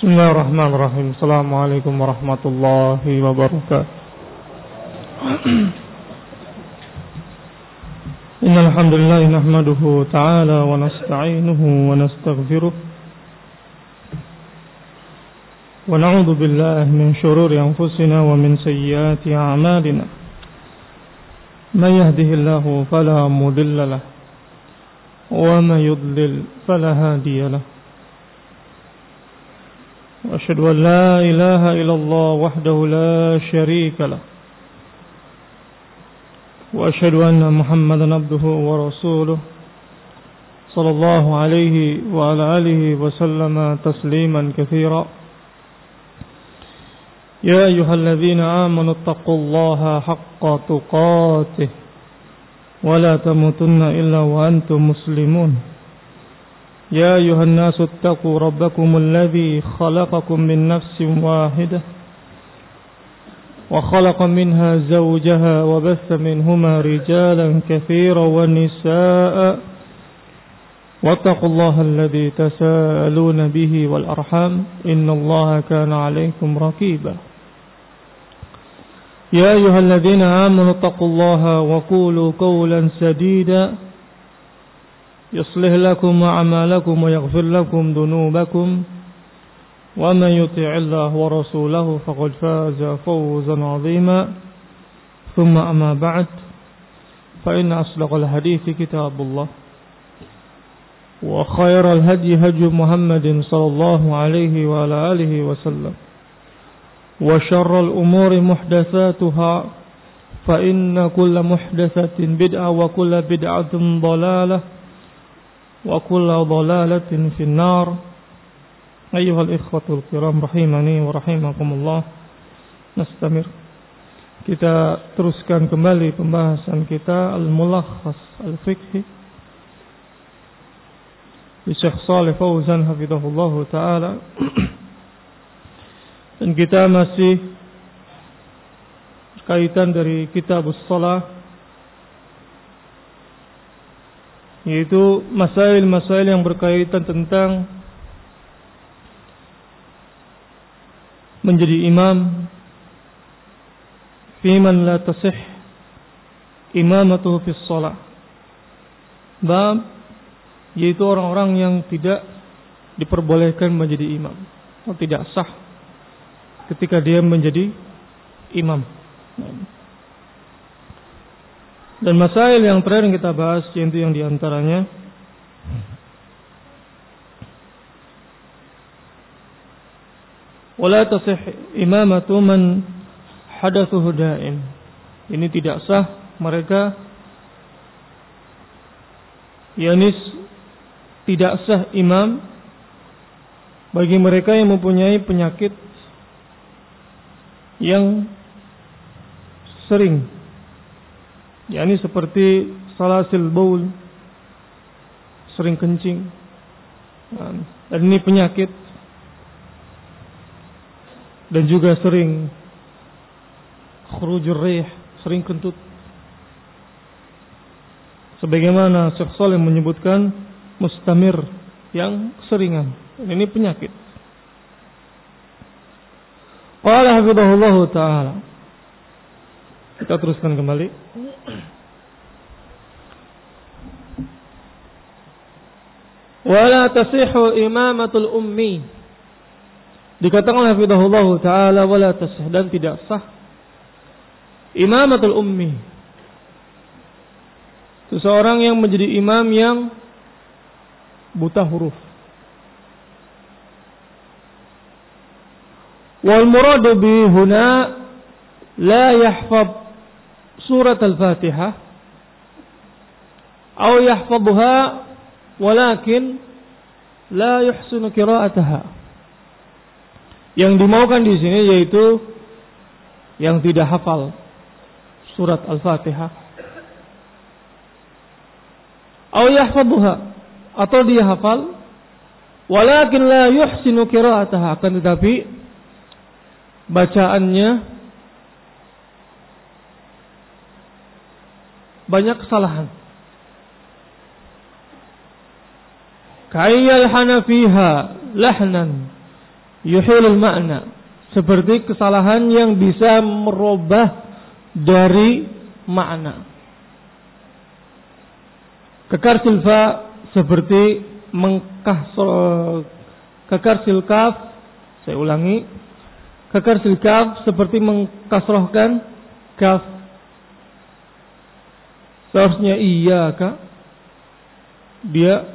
Bismillahirrahmanirrahim. Assalamualaikum warahmatullahi wabarakatuh. Innal hamdalillah nahmaduhu ta'ala wa nasta'inuhu wa nastaghfiruh wa na'udzu billahi min shururi anfusina wa min sayyiati a'malina. May yahdihillahu fala mudilla lahu wa may yudlil fala hadiya lahu. وأشهد أن لا إله إلا الله وحده لا شريك له وأشهد أن محمدا عبده ورسوله صلى الله عليه وعلى آله وسلم تسليما كثيرا يا أيها الذين آمنوا اتقوا الله حق تقاته ولا تموتن إلا وأنتم مسلمون يا أيها الناس اتقوا ربكم الذي خلقكم من نفس واحدة وخلق منها زوجها وبث منهما رجالا كثيرا ونساء واتقوا الله الذي تساءلون به والأرحام إن الله كان عليكم رقيبا يا أيها الذين آمنوا اتقوا الله وقولوا قولا سديدا يصلح لكم أعمالكم ويغفر لكم ذنوبكم ومن يطع الله ورسوله فقد فاز فوزا عظيما ثم أما بعد فإن أصدق الحديث كتاب الله وخير الهدي هدي محمد صلى الله عليه وعلى آله وسلم وشر الأمور محدثاتها فإن كل محدثة بدعة وكل بدعة ضلالة وكل ضلالة في النار أيها الإخوة الكرام rahimani wa rahimakumullah. Nastamir. Kita teruskan kembali pembahasan kita Al-Mulakhas Al-Fiqhi di Syekh Shalih Fauzan hafizahullahu taala. Dan kita masih berkaitan dari Kitabus Shalah, yaitu masail-masail yang berkaitan tentang menjadi imam fi man la tasih imamatuhu fi shalah. Bab yaitu orang-orang yang tidak diperbolehkan menjadi imam atau tidak sah ketika dia menjadi imam. Dan masail yang terakhir yang kita bahas yaitu yang diantaranya wala tasih imamatu man hadatsuhu da'im. Ini tidak sah mereka, yakni tidak sah imam bagi mereka yang mempunyai penyakit yang sering, yakni seperti salasil baul, sering kencing. Dan ini penyakit. Dan juga sering khurujur rih, sering kentut. Sebagaimana Syekh Shalih menyebutkan mustamir, yang seringan. Ini penyakit. Qala hafizahullahu ta'ala. Kita teruskan kembali. Wala tasihu imamatul ummi. Dikatakan hafizahullahu ta'ala wala tasih, dan tidak sah imamatul ummi. Seseorang yang menjadi imam yang buta huruf. Wal muradu bi huna la yahfaz surat al-Fatihah atau yahfazha walakin la yuhsinu qira'ataha. Yang dimaukan di sini yaitu yang tidak hafal surat al-Fatihah atau yahfazha, atau dia hafal walakin la yuhsinu qira'ataha, akan tetapi bacaannya banyak kesalahan. Kayyal hanafiha lahnan yuhilul makna, seperti kesalahan yang bisa merubah dari makna. Kekarsil fa seperti kekarsil kaf, saya ulangi, kekarsil kaf seperti mengkasrohkan kaf. Seharusnya iyyaka, dia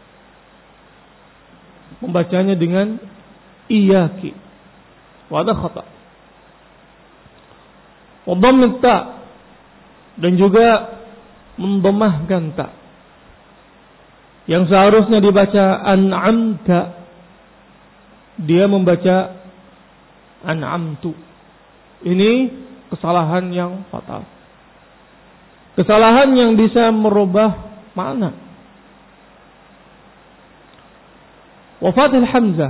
membacanya dengan iyyaki. Wa hadha khata'. Wa dhamm ta, dan juga mendhammahkan ta. Yang seharusnya dibaca an'amta, dia membaca an'amtu. Ini kesalahan yang fatal. Kesalahan yang bisa merubah makna. Wa fathil hamzah,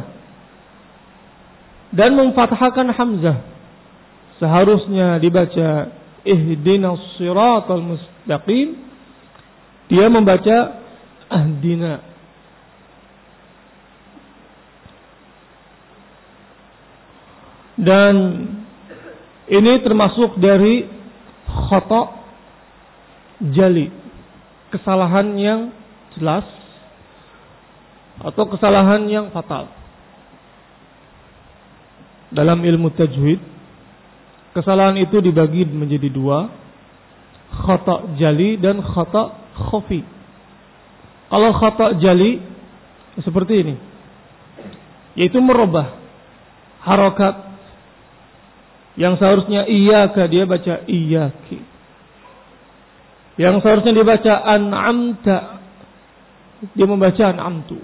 dan memfathahkan hamzah. Seharusnya dibaca ihdinas siratal mustaqim, dia membaca ahdina. Dan ini termasuk dari khata' jali, kesalahan yang jelas atau kesalahan yang fatal. Dalam ilmu tajwid, kesalahan itu dibagi menjadi dua, khata' jali dan khata' khafi. Kalau khata' jali seperti ini, yaitu merubah harokat. Yang seharusnya iyyaka, dia baca iyyaki. Yang seharusnya dibaca an'amta, dia membaca an'amtu.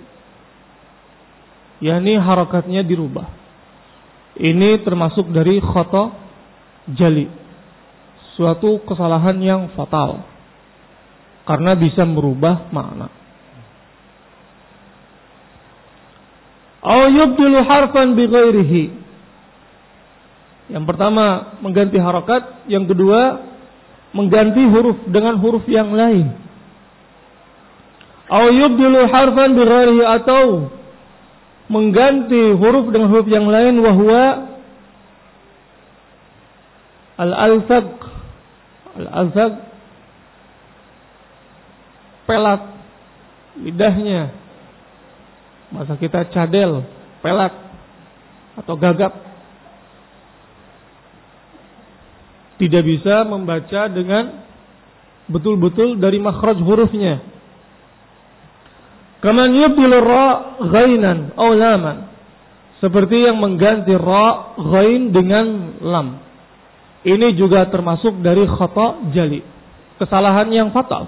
Yani harakatnya dirubah. Ini termasuk dari khata' jali, suatu kesalahan yang fatal, karena bisa merubah makna. Aw yubdilu harfan bighairihi. Yang pertama mengganti harakat, yang kedua mengganti huruf dengan huruf yang lain. Aw yubdilu harfan bighairihi, atau mengganti huruf dengan huruf yang lain, wa huwa al-alsaq. Al-alsaq, pelat lidahnya. Masa kita cadel, pelat atau gagap. Tidak bisa membaca dengan betul-betul dari makhraj hurufnya. Kaman yubdilu ra ghainan aw laman, seperti yang mengganti ra ghain dengan lam. Ini juga termasuk dari khata' jali, kesalahan yang fatal.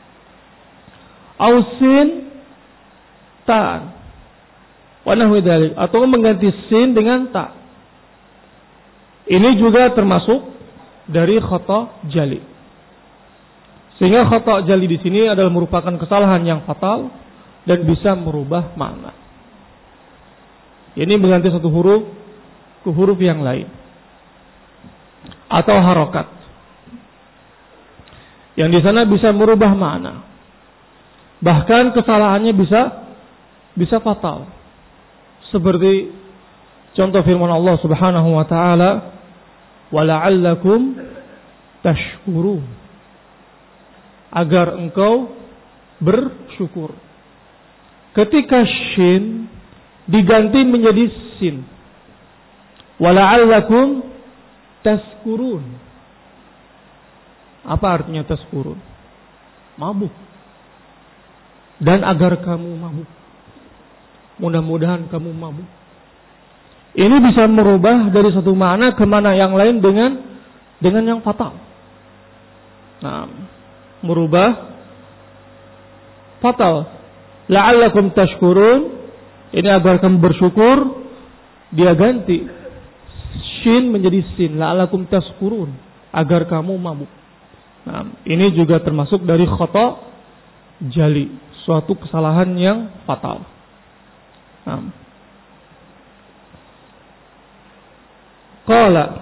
Aw sin ta wa nahwi dzalik, atau mengganti sin dengan ta. Ini juga termasuk dari khata' jali. Sehingga khata' jali di sini adalah merupakan kesalahan yang fatal dan bisa merubah makna. Ini mengganti satu huruf ke huruf yang lain, atau harokat, yang di sana bisa merubah makna. Bahkan kesalahannya bisa fatal. Seperti contoh firman Allah Subhanahu wa taala, wala'allakum tashkurun, agar engkau bersyukur. Ketika shin diganti menjadi sin, wala'allakum tashkurun. Apa artinya tashkurun? Mabuk. Dan agar kamu mabuk, mudah-mudahan kamu mabuk. Ini bisa merubah dari satu makna ke makna yang lain dengan yang fatal. Nah, merubah fatal. La'allakum tashkurun, ini agar kamu bersyukur, dia ganti shin menjadi sin, la'allakum tashkurun, agar kamu mabuk. Nah, ini juga termasuk dari khata' jali, suatu kesalahan yang fatal. Nah, qala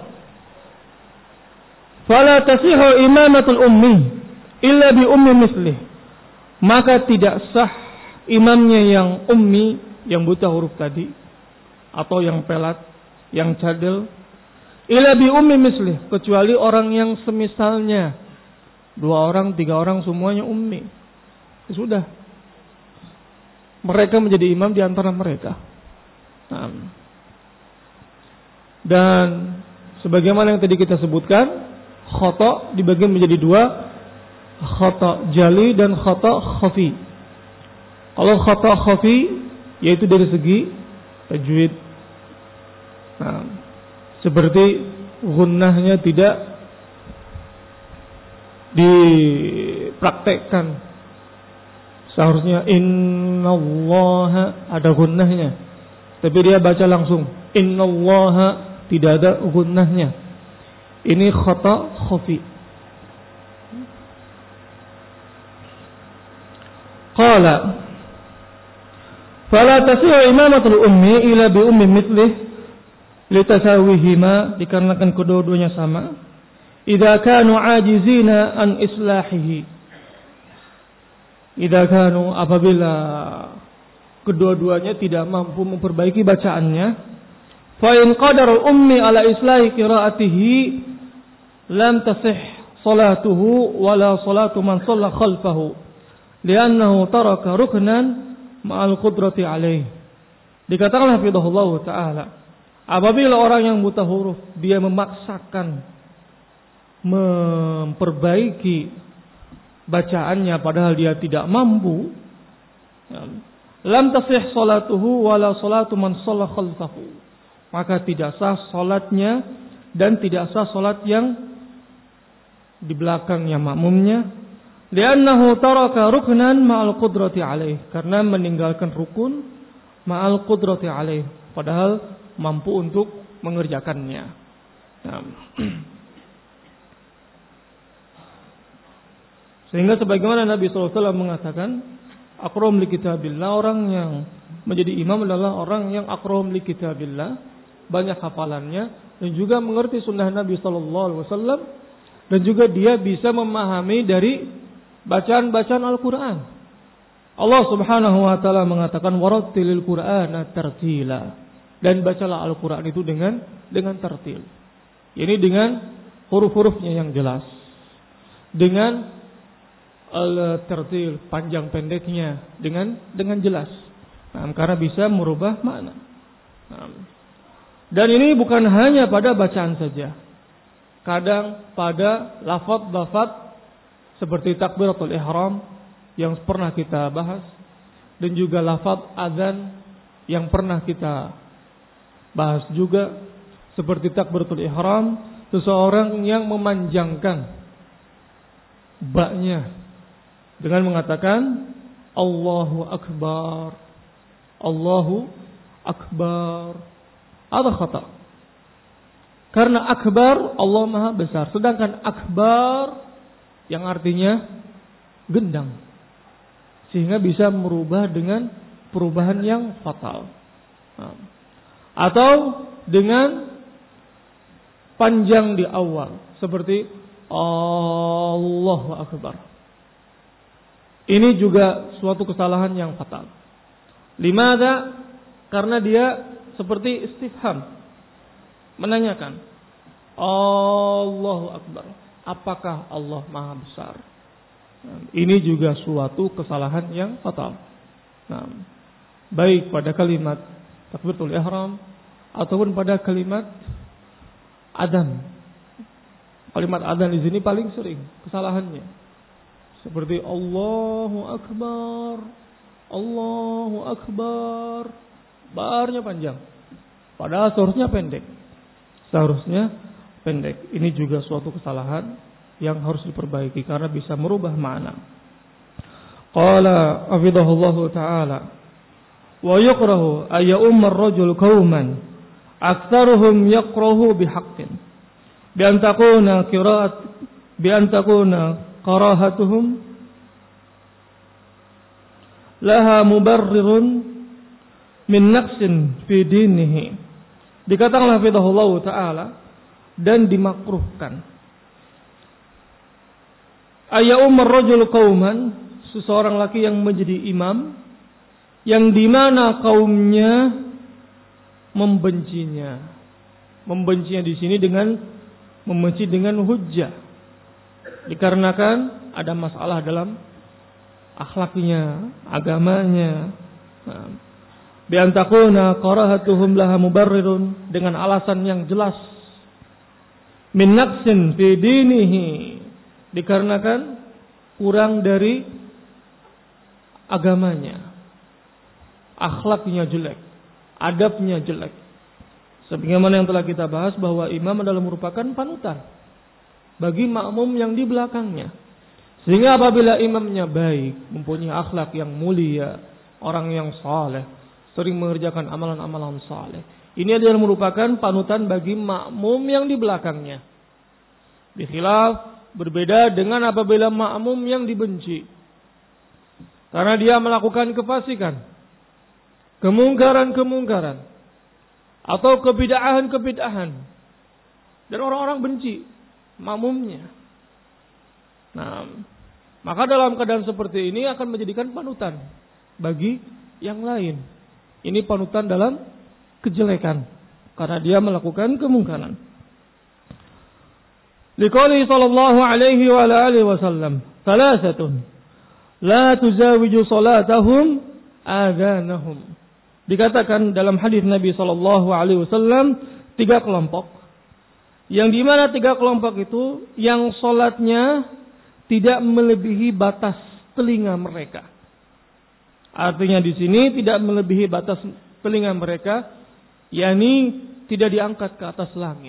fala tasihu imamatul ummi illa bi ummi mislih, maka tidak sah imamnya yang ummi, yang buta huruf tadi, atau yang pelat, yang cadel. Illa bi ummi mislih, kecuali orang yang semisalnya. 2 orang, 3 orang semuanya ummi. Sudah. Mereka menjadi imam di antara mereka. Nah. Dan sebagaimana yang tadi kita sebutkan, khata dibagi menjadi 2, khata jali dan khata khafi. Kalau khata khafi yaitu dari segi tajwid. Nah, seperti gunnahnya tidak dipraktekkan. Seharusnya innallaha ada gunnahnya, tapi dia baca langsung innallaha, tidak ada gunnahnya. Ini khata khafi. Qala fala tasihu imamatul ummi ila bi ummi mithlih litasawihima, dikarenakan kedua-duanya sama. Idza kanu ajizina an islahihi, idza kanu, apabila kedua-duanya tidak mampu memperbaiki bacaannya. Fa in qadara ummi ala islahi qiraatihi lam tasih salatuhu wala salatu man shalla khalfahu li'annahu taraka ruknan ma'al qudrati alaih. Dikatakan hafizahullah ta'ala, apabila orang yang buta huruf dia memaksakan memperbaiki bacaannya padahal dia tidak mampu, lam tasih salatuhu wala salatu man shalla khalfahu, maka tidak sah salatnya dan tidak sah salat yang di belakangnya makmumnya. Li'annahu taraka ruknan ma'al qudrati alaih, karena meninggalkan rukun ma'al qudrati alaih, padahal mampu untuk mengerjakannya. Nah. Sehingga sebagaimana Nabi SAW mengatakan, aqram li kitabillah, orang yang menjadi imam adalah orang yang aqram li kitabillah, banyak hafalannya dan juga mengerti sunnah Nabi SAW, dan juga dia bisa memahami dari bacaan-bacaan Al-Quran. Allah Subhanahu wa taala mengatakan warattilil Qur'ana tartila, dan bacalah Al-Quran itu dengan tartil. Ini dengan huruf-hurufnya yang jelas, dengan al-tartil panjang pendeknya dengan jelas. Nah, karena bisa merubah makna. Nah, dan ini bukan hanya pada bacaan saja. Kadang pada lafaz-lafaz seperti takbiratul ihram yang pernah kita bahas, dan juga lafaz azan yang pernah kita bahas juga, seperti takbiratul ihram, seseorang yang memanjangkan ba-nya dengan mengatakan Allahu Akbar, Allahu Akbar, ada khata. Karena akbar Allah Maha Besar, sedangkan akbar yang artinya gendang, sehingga bisa merubah dengan perubahan yang fatal. Atau dengan panjang di awal, seperti Allahu Akbar. Ini juga suatu kesalahan yang fatal. Limada? Karena dia seperti istifham, menanyakan Allahu Akbar, apakah Allah Maha Besar? Ini juga suatu kesalahan yang fatal. Nah, baik pada kalimat takbiratul ihram ataupun pada kalimat adzan. Kalimat adzan di sini paling sering kesalahannya. Seperti Allahu Akbar, Allahu Akbar, barnya panjang, padahal seharusnya pendek. Ini juga suatu kesalahan yang harus diperbaiki karena bisa merubah makna. Qala hafizahullahu ta'ala, wa yukrahu ay ya'umma ar-rajul qauman aktsaruhum yaqrahu bihaqqin bi an takuna qarahatuhum laha mubarrirun min naqsin fi dinihi. Dikatakan hafizahullahu ta'ala, dan dimakruhkan ayyumar rajul qauman, seseorang laki yang menjadi imam yang di mana kaumnya membencinya. Membencinya di sini dengan membenci dengan hujjah. Dikarenakan ada masalah dalam akhlaknya, agamanya. Bi an takuna qarahatuhum laha mubarrirun, dengan alasan yang jelas. Min naqsin fi dinihi, dikarenakan kurang dari agamanya. Akhlaknya jelek, adabnya jelek. Sebagaimana yang telah kita bahas bahwa imam adalah merupakan panutan bagi makmum yang di belakangnya. Sehingga apabila imamnya baik, mempunyai akhlak yang mulia, orang yang saleh, sering mengerjakan amalan-amalan saleh, ini adalah merupakan panutan bagi makmum yang di belakangnya. Bikhilaf, berbeda dengan apabila makmum yang dibenci, karena dia melakukan kefasikan, kemungkaran, atau kebid'ahan, dan orang-orang benci makmumnya. Nah, maka dalam keadaan seperti ini akan menjadikan panutan bagi yang lain. Ini panutan dalam kejelekan, karena dia melakukan kemungkaran. Liqouli sallallahu alaihi wa alihi wasallam, "Thalathatun la tuzawiju salatahum adhanahum." Dikatakan dalam hadis Nabi sallallahu alaihi wasallam, 3 kelompok. Yang di mana 3 kelompok itu yang salatnya tidak melebihi batas telinga mereka. Artinya di sini tidak melebihi batas telinga mereka, yakni tidak diangkat ke atas langit.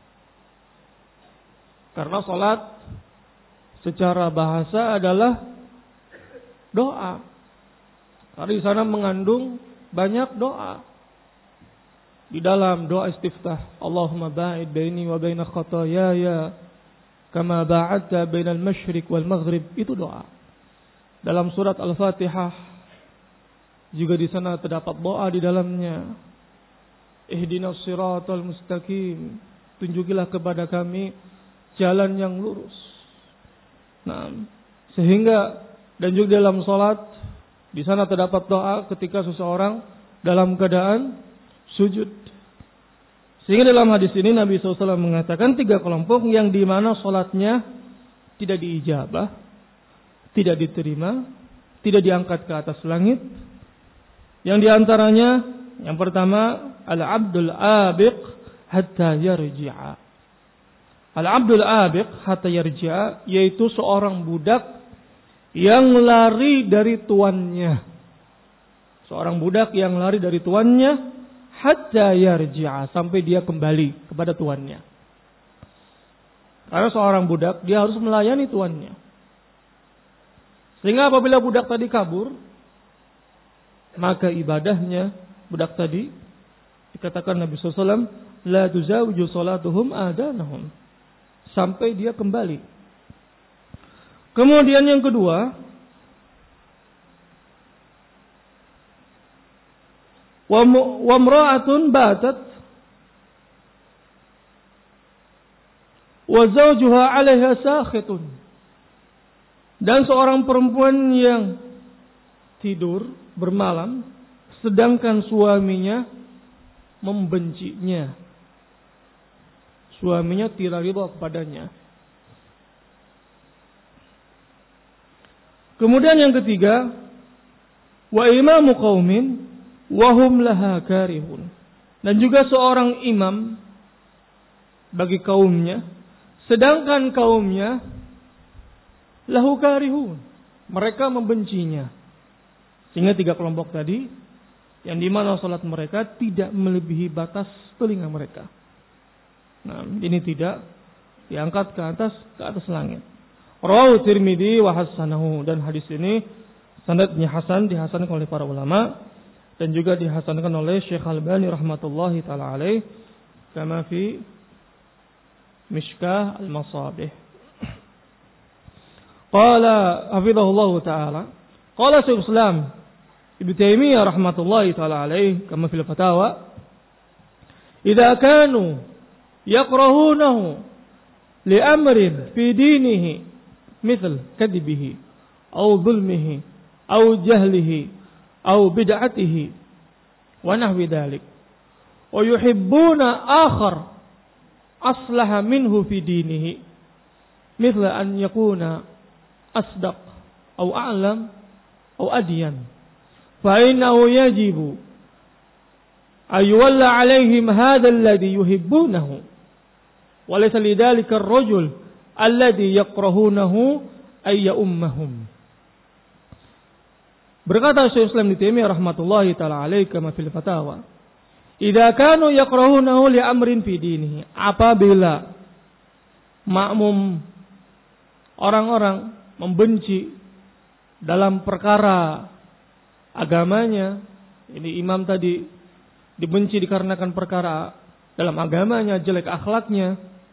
Karena salat secara bahasa adalah doa. Karena di sana mengandung banyak doa. Di dalam doa istiftah, Allahumma ba'id baini wa baina khataayaya kama ba'adta bainal masyriq wal maghrib, itu doa. Dalam surat Al-Fatihah juga di sana terdapat doa di dalamnya. Ihdinas siratal mustaqim, tunjukilah kepada kami jalan yang lurus. Nah, sehingga dan juga dalam salat di sana terdapat doa ketika seseorang dalam keadaan sujud. Sehingga dalam hadis ini Nabi SAW mengatakan 3 kelompok yang di mana salatnya tidak diijabah, tidak diterima, tidak diangkat ke atas langit. Yang diantaranya, yang pertama, al-abdul abiq hatta yarji'a. Al-abdul abiq hatta yarji'a, yaitu seorang budak yang lari dari tuannya. Seorang budak yang lari dari tuannya hatta yarji'a, sampai dia kembali kepada tuannya. Karena seorang budak dia harus melayani tuannya. Sehingga apabila budak tadi kabur, maka ibadahnya budak tadi dikatakan Nabi SAW, la tuzawiju salatuhum adanahum, sampai dia kembali. Kemudian yang kedua, wa imra'atun batat wa zawjuha 'alaiha sakhitun, dan seorang perempuan yang tidur bermalam sedangkan suaminya membencinya. Suaminya tidak ridha kepadanya. Kemudian yang ketiga, wa imamu qaumin wa hum laha karihun, dan juga seorang imam bagi kaumnya sedangkan kaumnya lahu karihun, mereka membencinya. Sehingga 3 kelompok tadi yang di mana salat mereka tidak melebihi batas telinga mereka. Nah, ini tidak diangkat ke atas langit. Rawahu Tirmidzi wa hasanahu, dan hadis ini sanadnya hasan, dihasankan oleh para ulama dan juga dihasankan oleh Syekh Albani rahmatullahi taala alaih kama fi Mishkah al-Masabih. Qala hafizahullah taala, qala Syekh Islam Ibnu Taimiyah rahmatullahi taala alaih kama fil fatawa, idza kanu yakrahunahu li amrin fi dinihi مثل كذبه أو ظلمه أو جهله أو بدعته ونحو ذلك wa yuhibbuna akhar aslaha minhu fi dinihi mithla an yakuna asdaq aw a'lam aw adyan fa innahu yajibu ayuwalla alaihim hadha alladhi yuhibbunahu wa laysa lidzalika ar-rajul alladhi yakrahunahu ay ummahum. Berkata Syekh Islam Ibnu Taimiyah rahmatullahi taala alaihi kama fil fatawa, idza kanu yakrahunahu li amrin fi dinihi, apabila makmum orang-orang membenci dalam perkara agamanya, ini imam tadi dibenci dikarenakan perkara dalam agamanya, jelek akhlaknya,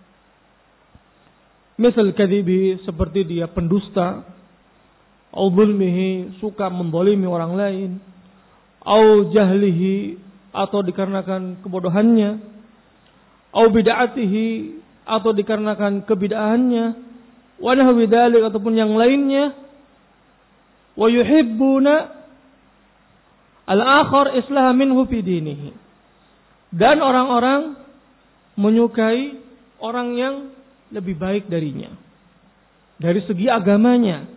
misal kadhibi, seperti dia pendusta, au zulmihi, suka mendolimi orang lain, au jahlihi, atau dikarenakan kebodohannya, au bid'atihi, atau dikarenakan kebid'ahannya, wa nahwi dzalik, ataupun yang lainnya, wa yuhibbuna al-akhar islaha minhu fi dinihi, dan orang-orang menyukai orang yang lebih baik darinya dari segi agamanya.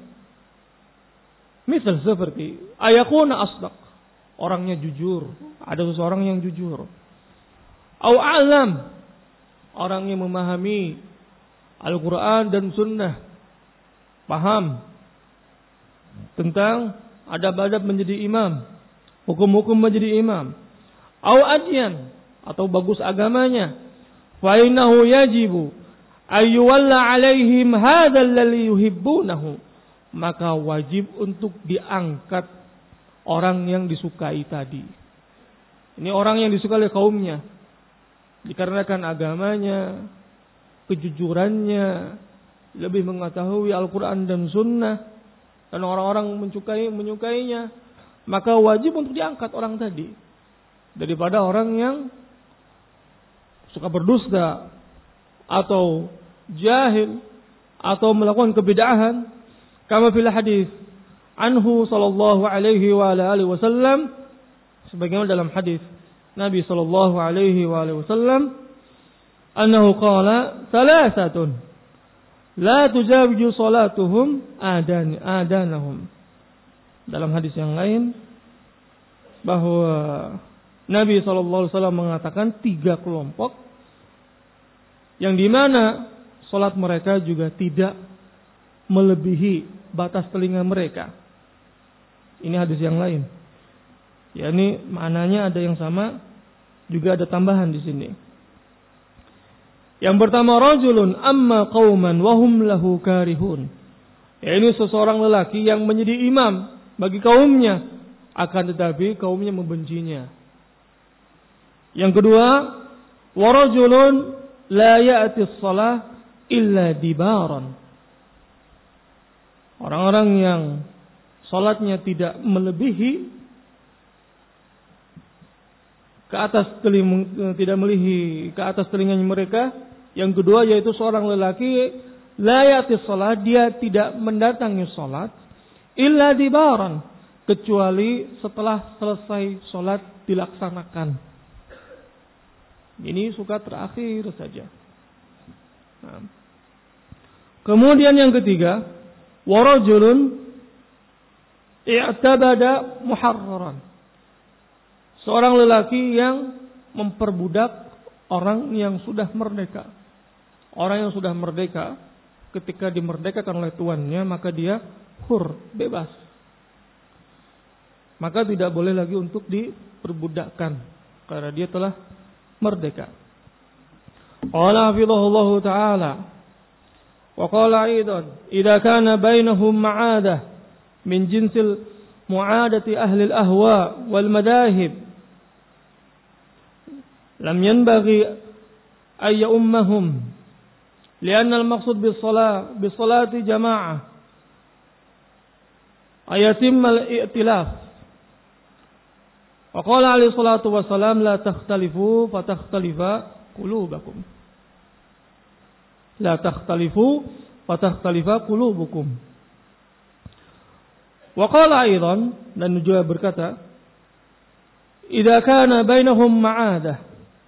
Misal seperti ayakuna asdaq, orangnya jujur, ada seseorang yang jujur. Au alam, orang yang memahami Al-Quran dan Sunnah, paham tentang adab-adab menjadi imam, hukum-hukum menjadi imam. Au adyan, atau bagus agamanya. Fa innahu yajibu ayyuwalla alaihim hadzal ladzi yuhibbunahu, maka wajib untuk diangkat orang yang disukai tadi. Ini orang yang disukai oleh kaumnya dikarenakan agamanya, kejujurannya, lebih mengetahui Al-Quran dan Sunnah, dan orang-orang menyukainya, maka wajib untuk diangkat orang tadi daripada orang yang suka berdusta atau jahil atau melakukan kebid'ahan. Kama fil hadis anhu sallallahu alaihi wa alihi wasallam, sebagaimana dalam hadis Nabi sallallahu alaihi wa alihi wasallam, annahu qala thalathatun la tujawiju salatuhum adanahum. Dalam hadis yang lain bahwa Nabi sallallahu alaihi wasallam mengatakan 3 kelompok yang dimana salat mereka juga tidak melebihi batas telinga mereka. Ini hadis yang lain. Ya, ini maknanya ada yang sama, juga ada tambahan di sini. Yang pertama, rajulun amma qauman wa hum lahu karihun. Ya, ini seseorang lelaki yang menjadi imam bagi kaumnya, akan tetapi kaumnya membencinya. Yang kedua, wa rajulun la ya'ti shalah illa dibaran. Orang-orang yang salatnya tidak melebihi ke atas telinganya mereka. Yang kedua yaitu seorang lelaki la ya'ti shalah, dia tidak mendatangi salat illa dibaran, kecuali setelah selesai salat dilaksanakan. Ini suka terakhir saja. Nah. Kemudian yang ketiga, warajulun i'tabada muharraran, seorang lelaki yang memperbudak orang yang sudah merdeka. Orang yang sudah merdeka, ketika dimerdekakan oleh tuannya, maka dia hur, bebas. Maka tidak boleh lagi untuk diperbudakkan, karena dia telah merdeka. Qala hafizahullahu ta'ala, wa qala aidan idza kana bainahum ma'adah min jinsil mu'adati ahli al-ahwa wal madahib lam yanbaghi ay ummahum lianna al-maqsud bis-salati jama'ah ayatim al-i'tilaf. Wa qala alaihi salatu wassalam la takhtalifu fatakhtalifa qulubakum. La takhtalifu fatakhtalifa qulubukum. Wa qala aidan, dan juga berkata, idza kana bainahum ma'adah,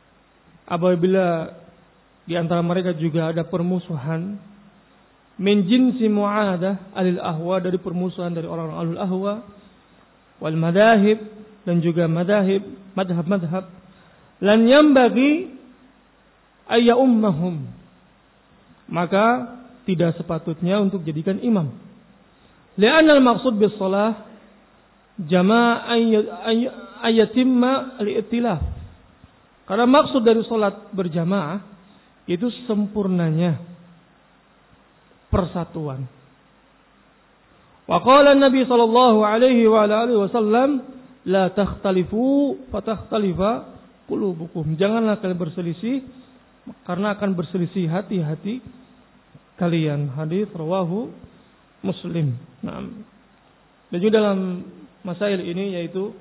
apabila di antara mereka juga ada permusuhan, min jinsi mu'adah alil ahwa, dari permusuhan dari orang-orang alul ahwa, wal madahib, dan juga madahib, madhab-madhab, lan yambagi ayya ummahum, maka tidak sepatutnya untuk jadikan imam. Li'anna al-maqsud bis shalah jama'a ayatimma al-i'tilaf. Karena maksud dari salat berjamaah itu sempurnanya persatuan. Wa qala Nabi sallallahu alaihi wa alihi wasallam, la takhtalifu fatakhtalifa qulubukum. Janganlah kalian berselisih karena akan berselisih hati-hati kalian. Hadis rawahu Muslim. Nah, dan juga dalam masail ini yaitu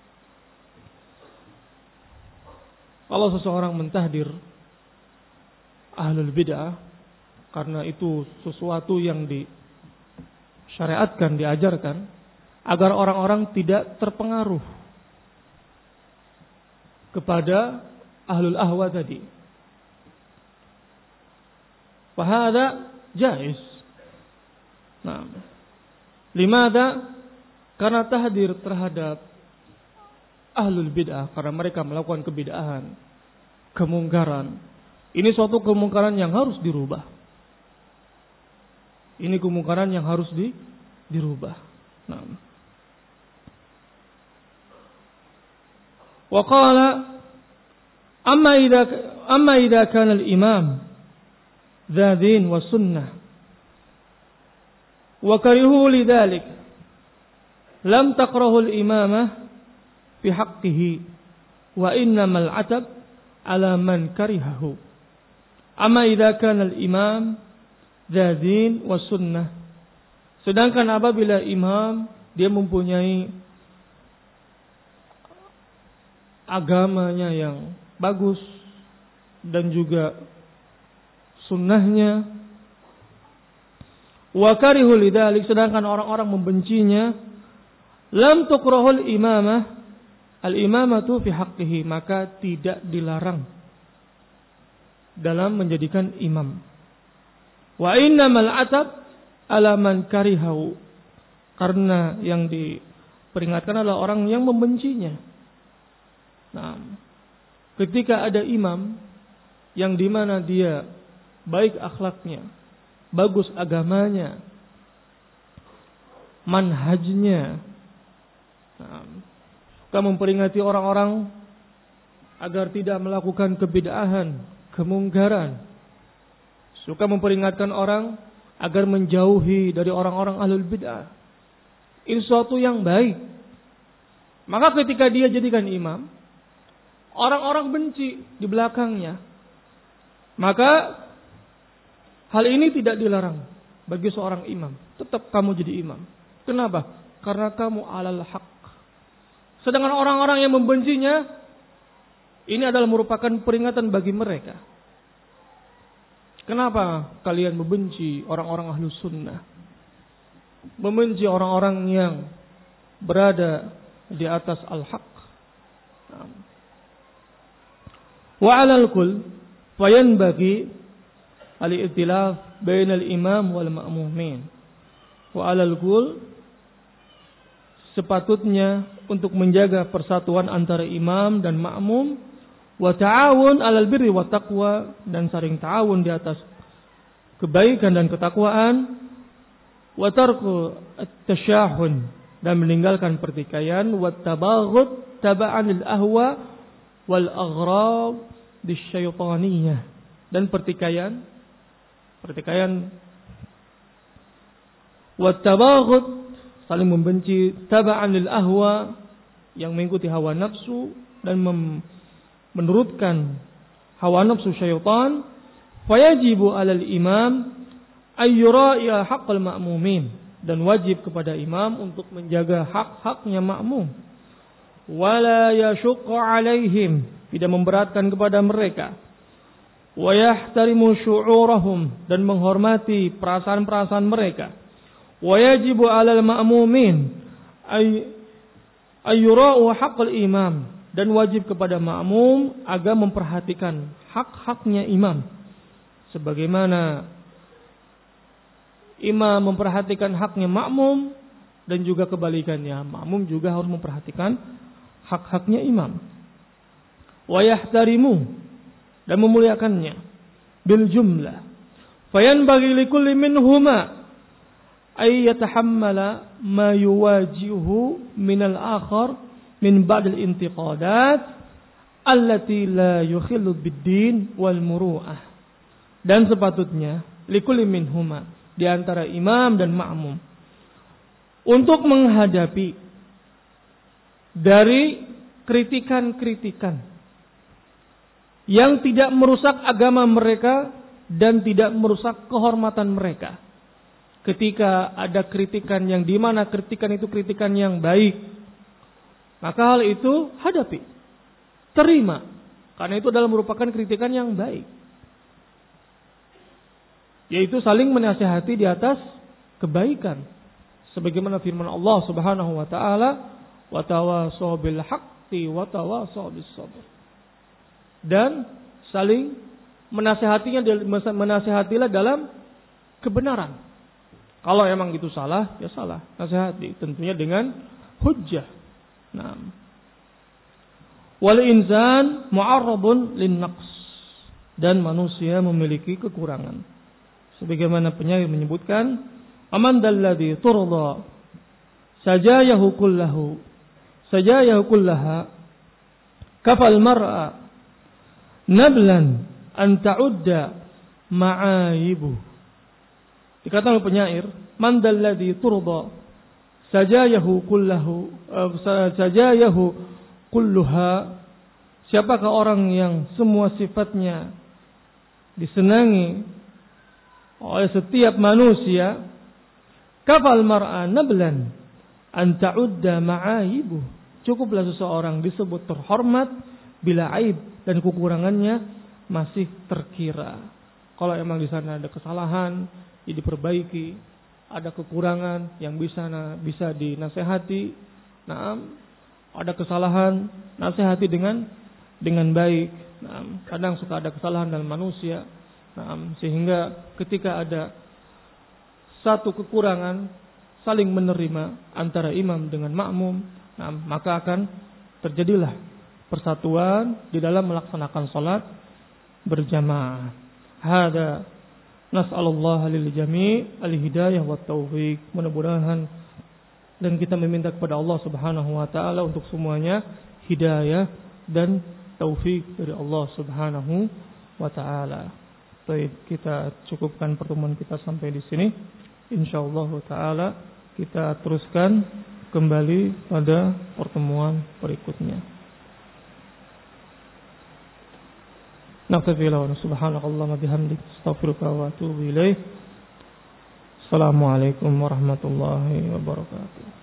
kalau seseorang mentahdir ahlul bid'ah, karena itu sesuatu yang disyariatkan, diajarkan agar orang-orang tidak terpengaruh kepada ahlul ahwa tadi. Fahada jaiz. Nah, limada? Karena tahdir terhadap ahlul bid'ah, karena mereka melakukan kebid'ahan, kemungkaran. Ini suatu kemungkaran yang harus dirubah. Ini kemungkaran yang harus dirubah. Nah. Wa qala amma idza kana al-imam dha din wa sunnah wa karihu lidzalik lam taqrahu al-imamah fi haqqihi wa innamal 'atab 'ala man karihahu. Amma idza kana al-imam dha din wa sunnah, sedangkan apabila imam dia mempunyai agamanya yang bagus dan juga sunnahnya, wa karihu lidzalik, sedangkan orang-orang membencinya, lam tukrahul imamah, al-imamatu fi haqqihi, maka tidak dilarang dalam menjadikan imam. Wa innamal 'atab 'ala man karihahu, karena yang diperingatkan adalah orang yang membencinya. Nah, ketika ada imam yang dimana dia baik akhlaknya, bagus agamanya, manhajnya, suka memperingati orang-orang agar tidak melakukan kebid'ahan, kemungkaran, suka memperingatkan orang agar menjauhi dari orang-orang ahlul bid'ah. Ini suatu yang baik. Maka ketika dia jadikan imam, orang-orang benci di belakangnya, maka hal ini tidak dilarang bagi seorang imam. Tetap kamu jadi imam. Kenapa? Karena kamu alal haq. Sedangkan orang-orang yang membencinya, ini adalah merupakan peringatan bagi mereka. Kenapa kalian membenci orang-orang ahlus sunnah? Membenci orang-orang yang berada di atas al-haq. Wa 'alal kull fayanbaghi al-i'tilaf bainal imam wal ma'mumin. Wa 'alal kull, sepatutnya untuk menjaga persatuan antara imam dan makmum, wa ta'awun 'alal birri wat taqwa, dan saling ta'awun di atas kebaikan dan ketakwaan, wa tarku at-tashahun, dan meninggalkan pertikaian, wa tabaghud taba'an lil ahwa wal aghrab disyaitaniyah, dan pertikaian wa tabaghud, saling membenci, taba'an lil ahwa, yang mengikuti hawa nafsu dan menurutkan hawa nafsu syaitan. Fayajibu 'alal imam ayyura'iya haqqal ma'mumin, dan wajib kepada imam untuk menjaga hak-haknya makmum. Wala yashqa 'alaihim, tidak memberatkan kepada mereka. Wa yahtarimu syu'urahum, dan menghormati perasaan-perasaan mereka. Wa yajibu 'alal ma'mumin ayyura'u haqqal imam, dan wajib kepada makmum agar memperhatikan hak-haknya imam. Sebagaimana imam memperhatikan haknya makmum dan juga kebalikannya. Makmum juga harus memperhatikan hak-haknya imam. Wa yahtarimu, dan memuliakannya bil jumlah. Fayanbaghi likulli minhuma ay yatahammala ma yuwajihu min al-akhar min ba'd al-intiqadat allati la yukhillu bid-din wal muru'ah. Dan sepatutnya likulli minhuma, di antara imam dan makmum, untuk menghadapi dari kritikan-kritikan yang tidak merusak agama mereka dan tidak merusak kehormatan mereka. Ketika ada kritikan yang di mana kritikan itu kritikan yang baik, maka hal itu hadapi, terima, karena itu adalah merupakan kritikan yang baik, yaitu saling menasihati di atas kebaikan, sebagaimana firman Allah Subhanahu wa taala, wa tawasaw bil haqqi wa tawasaw bis sabr. Dan saling menasihatilah dalam kebenaran. Kalau emang itu salah, ya salah, nasihati, tentunya dengan hujjah. Nah, wal insan mu'arradun lin naqs, dan manusia memiliki kekurangan. Sebagaimana penyair menyebutkan, aman dalladhi turda sajayahu kullaha kafal mar'a nablan an ta'udda ma'aibu. Dikatakan oleh penyair, man dalladhi turda sajayahu kulluha, siapakah orang yang semua sifatnya disenangi oleh setiap manusia, kafal mar'a nablan an ta'udda ma'aibu, cukuplah seseorang disebut terhormat bila aib dan kekurangannya masih terkira. Kalau emang di sana ada kesalahan, ya diperbaiki, ada kekurangan yang bisa dinasehati. Nah, ada kesalahan, nasihati dengan baik. Nah, kadang suka ada kesalahan dalam manusia. Nah, sehingga ketika ada satu kekurangan, saling menerima antara imam dengan makmum, nah, maka akan terjadilah persatuan di dalam melaksanakan salat berjamaah. Hada nas'alullah lil jami' al-hidayah wa taufiq. Mudah-mudahan dan kita meminta kepada Allah Subhanahu wa taala untuk semuanya hidayah dan taufik dari Allah Subhanahu wa taala. Baik, kita cukupkan pertemuan kita sampai di sini. Insyaallah taala kita teruskan kembali pada pertemuan berikutnya. Nafila wa subhanakallahumma bihamdik astaghfiruka wa atubu ilaik. Assalamualaikum warahmatullahi wabarakatuh.